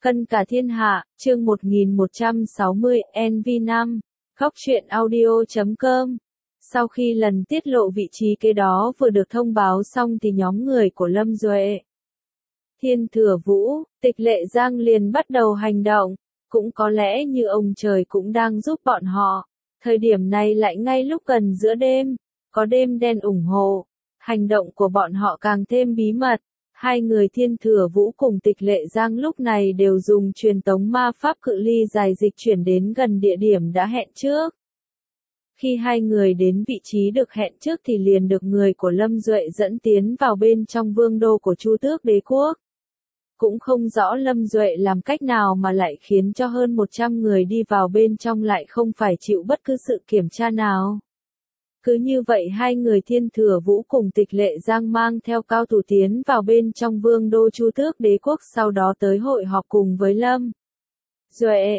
Cân cả thiên hạ, chương 1160, NV5, Khóc truyện audio.com. Sau khi lần tiết lộ vị trí kế đó vừa được thông báo xong thì nhóm người của Lâm Duệ, Thiên Thừa Vũ, Tịch Lệ Giang liền bắt đầu hành động. Cũng có lẽ như ông trời cũng đang giúp bọn họ. Thời điểm này lại ngay lúc gần giữa đêm, có đêm đen ủng hộ. Hành động của bọn họ càng thêm bí mật. Hai người Thiên Thừa Vũ cùng Tịch Lệ Giang lúc này đều dùng truyền tống ma pháp cự ly dài dịch chuyển đến gần địa điểm đã hẹn trước. Khi hai người đến vị trí được hẹn trước thì liền được người của Lâm Duệ dẫn tiến vào bên trong vương đô của Chu Tước Đế Quốc. Cũng không rõ Lâm Duệ làm cách nào mà lại khiến cho hơn 100 người đi vào bên trong lại không phải chịu bất cứ sự kiểm tra nào. Cứ như vậy hai người Thiên Thừa Vũ cùng Tịch Lệ Giang mang theo cao thủ tiến vào bên trong vương đô Chu Tước Đế Quốc, sau đó tới hội họp cùng với Lâm Duệ,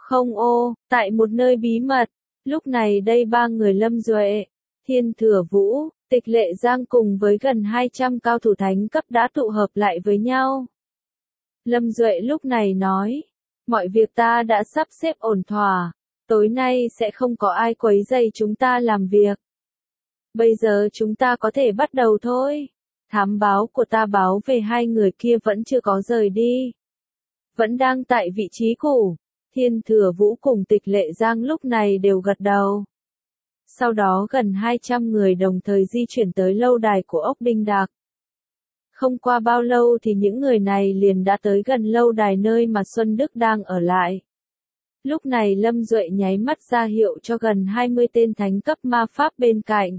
tại một nơi bí mật. Lúc này đây ba người Lâm Duệ, Thiên Thừa Vũ, Tịch Lệ Giang cùng với gần 200 cao thủ thánh cấp đã tụ hợp lại với nhau. Lâm Duệ lúc này nói, mọi việc ta đã sắp xếp ổn thỏa, tối nay sẽ không có ai quấy rầy chúng ta làm việc. Bây giờ chúng ta có thể bắt đầu thôi. Thám báo của ta báo về hai người kia vẫn chưa có rời đi. Vẫn đang tại vị trí cũ. Thiên Thừa Vũ cùng Tịch Lệ Giang lúc này đều gật đầu. Sau đó gần 200 người đồng thời di chuyển tới lâu đài của ốc Đinh Đạc. Không qua bao lâu thì những người này liền đã tới gần lâu đài nơi mà Xuân Đức đang ở lại. Lúc này Lâm Duệ nháy mắt ra hiệu cho gần 20 tên thánh cấp ma pháp bên cạnh.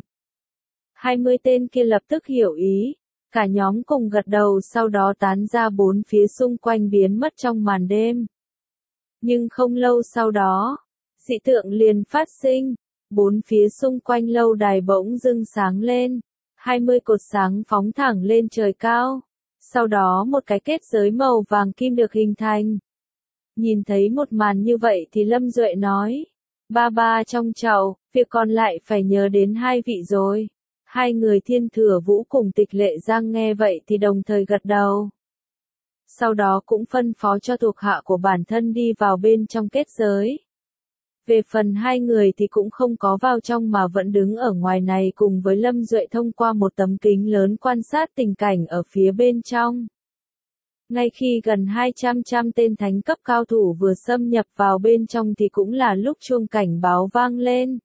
20 tên kia lập tức hiểu ý, cả nhóm cùng gật đầu sau đó tán ra bốn phía xung quanh biến mất trong màn đêm. Nhưng không lâu sau đó, dị tượng liền phát sinh, bốn phía xung quanh lâu đài bỗng dưng sáng lên, 20 cột sáng phóng thẳng lên trời cao, sau đó một cái kết giới màu vàng kim được hình thành. Nhìn thấy một màn như vậy thì Lâm Duệ nói, ba trong chậu, việc còn lại phải nhớ đến hai vị rồi. Hai người Thiên Thừa Vũ cùng Tịch Lệ Giang nghe vậy thì đồng thời gật đầu. Sau đó cũng phân phó cho thuộc hạ của bản thân đi vào bên trong kết giới. Về phần hai người thì cũng không có vào trong mà vẫn đứng ở ngoài này cùng với Lâm Duệ thông qua một tấm kính lớn quan sát tình cảnh ở phía bên trong. Ngay khi gần 200 tên thánh cấp cao thủ vừa xâm nhập vào bên trong thì cũng là lúc chuông cảnh báo vang lên.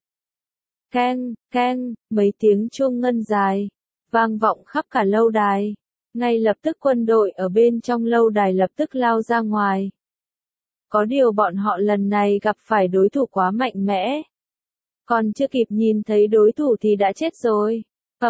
Keng, keng, mấy tiếng chuông ngân dài, vang vọng khắp cả lâu đài. Ngay lập tức quân đội ở bên trong lâu đài lập tức lao ra ngoài. Có điều bọn họ lần này gặp phải đối thủ quá mạnh mẽ. Còn chưa kịp nhìn thấy đối thủ thì đã chết rồi.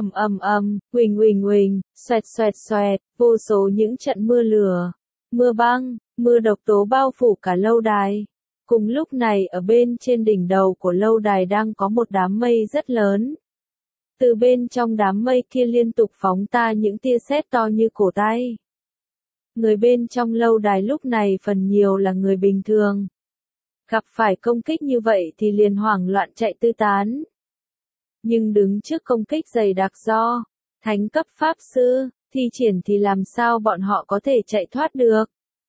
Huỳnh, xoẹt, vô số những trận mưa lửa, mưa băng, mưa độc tố bao phủ cả lâu đài. Cùng lúc này ở bên trên đỉnh đầu của lâu đài đang có một đám mây rất lớn. Từ bên trong đám mây kia liên tục phóng ta những tia sét to như cổ tay. Người bên trong lâu đài lúc này phần nhiều là người bình thường. Gặp phải công kích như vậy thì liền hoảng loạn chạy tứ tán. Nhưng đứng trước công kích dày đặc do thánh cấp pháp sư thi triển thì làm sao bọn họ có thể chạy thoát được.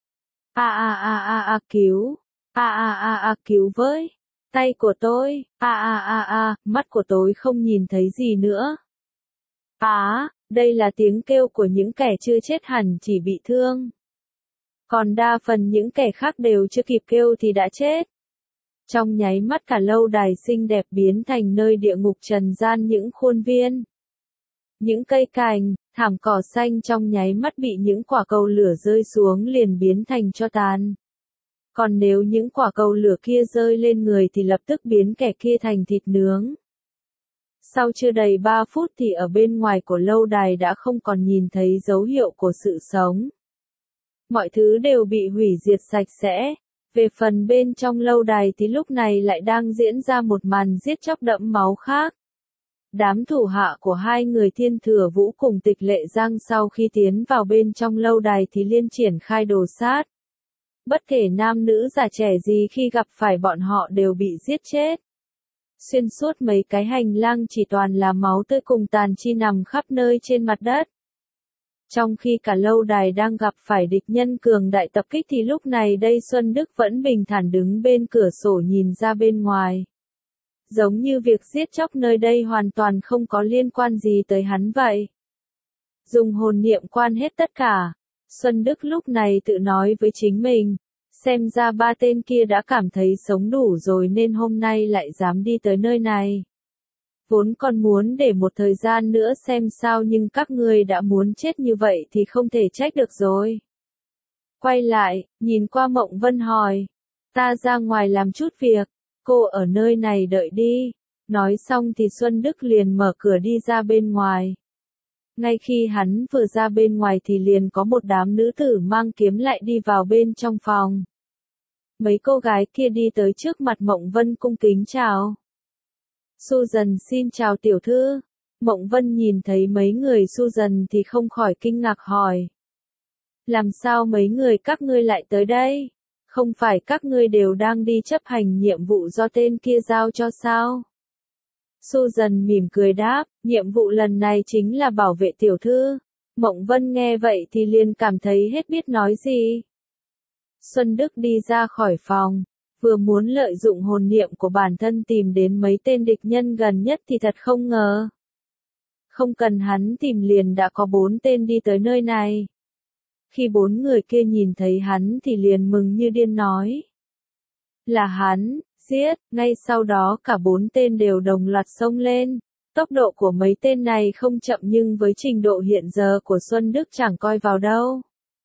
Cứu. Cứu với. Tay của tôi. Mắt của tôi không nhìn thấy gì nữa. Đây là tiếng kêu của những kẻ chưa chết hẳn chỉ bị thương. Còn đa phần những kẻ khác đều chưa kịp kêu thì đã chết. Trong nháy mắt cả lâu đài xinh đẹp biến thành nơi địa ngục trần gian, những khuôn viên, những cây cành, thảm cỏ xanh trong nháy mắt bị những quả cầu lửa rơi xuống liền biến thành tro tàn. Còn nếu những quả cầu lửa kia rơi lên người thì lập tức biến kẻ kia thành thịt nướng. Sau chưa đầy 3 phút thì ở bên ngoài của lâu đài đã không còn nhìn thấy dấu hiệu của sự sống. Mọi thứ đều bị hủy diệt sạch sẽ. Về phần bên trong lâu đài thì lúc này lại đang diễn ra một màn giết chóc đẫm máu khác. Đám thủ hạ của hai người Thiên Thừa Vũ cùng Tịch Lệ Giang sau khi tiến vào bên trong lâu đài thì liên triển khai đồ sát. Bất kể nam nữ già trẻ gì khi gặp phải bọn họ đều bị giết chết. Xuyên suốt mấy cái hành lang chỉ toàn là máu tươi cùng tàn chi nằm khắp nơi trên mặt đất. Trong khi cả lâu đài đang gặp phải địch nhân cường đại tập kích thì lúc này đây Xuân Đức vẫn bình thản đứng bên cửa sổ nhìn ra bên ngoài. Giống như việc giết chóc nơi đây hoàn toàn không có liên quan gì tới hắn vậy. Dùng hồn niệm quan hết tất cả. Xuân Đức lúc này tự nói với chính mình. Xem ra ba tên kia đã cảm thấy sống đủ rồi nên hôm nay lại dám đi tới nơi này. Vốn còn muốn để một thời gian nữa xem sao nhưng các ngươi đã muốn chết như vậy thì không thể trách được rồi. Quay lại, nhìn qua Mộng Vân hỏi. Ta ra ngoài làm chút việc, cô ở nơi này đợi đi. Nói xong thì Xuân Đức liền mở cửa đi ra bên ngoài. Ngay khi hắn vừa ra bên ngoài thì liền có một đám nữ tử mang kiếm lại đi vào bên trong phòng. Mấy cô gái kia đi tới trước mặt Mộng Vân cung kính chào. Susan xin chào tiểu thư. Mộng Vân nhìn thấy mấy người Susan thì không khỏi kinh ngạc hỏi. Làm sao mấy người các ngươi lại tới đây? Không phải các ngươi đều đang đi chấp hành nhiệm vụ do tên kia giao cho sao? Susan mỉm cười đáp, nhiệm vụ lần này chính là bảo vệ tiểu thư. Mộng Vân nghe vậy thì liền cảm thấy hết biết nói gì. Xuân Đức đi ra khỏi phòng, vừa muốn lợi dụng hồn niệm của bản thân tìm đến mấy tên địch nhân gần nhất thì thật không ngờ. Không cần hắn tìm liền đã có 4 tên đi tới nơi này. Khi 4 người kia nhìn thấy hắn thì liền mừng như điên nói. Là hắn, giết, ngay sau đó cả 4 tên đều đồng loạt xông lên. Tốc độ của mấy tên này không chậm nhưng với trình độ hiện giờ của Xuân Đức chẳng coi vào đâu.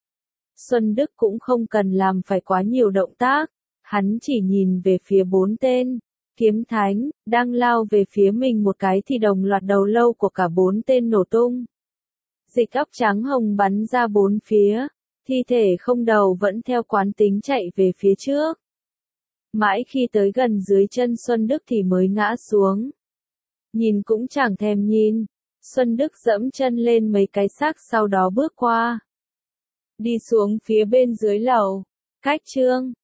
Xuân Đức cũng không cần làm phải quá nhiều động tác, hắn chỉ nhìn về phía 4 tên. Kiếm thánh, đang lao về phía mình một cái thì đồng loạt đầu lâu của cả 4 tên nổ tung. Dịch óc trắng hồng bắn ra 4 phía, thi thể không đầu vẫn theo quán tính chạy về phía trước. Mãi khi tới gần dưới chân Xuân Đức thì mới ngã xuống. Nhìn cũng chẳng thèm nhìn, Xuân Đức dẫm chân lên mấy cái xác sau đó bước qua. Đi xuống phía bên dưới lầu, cách chương.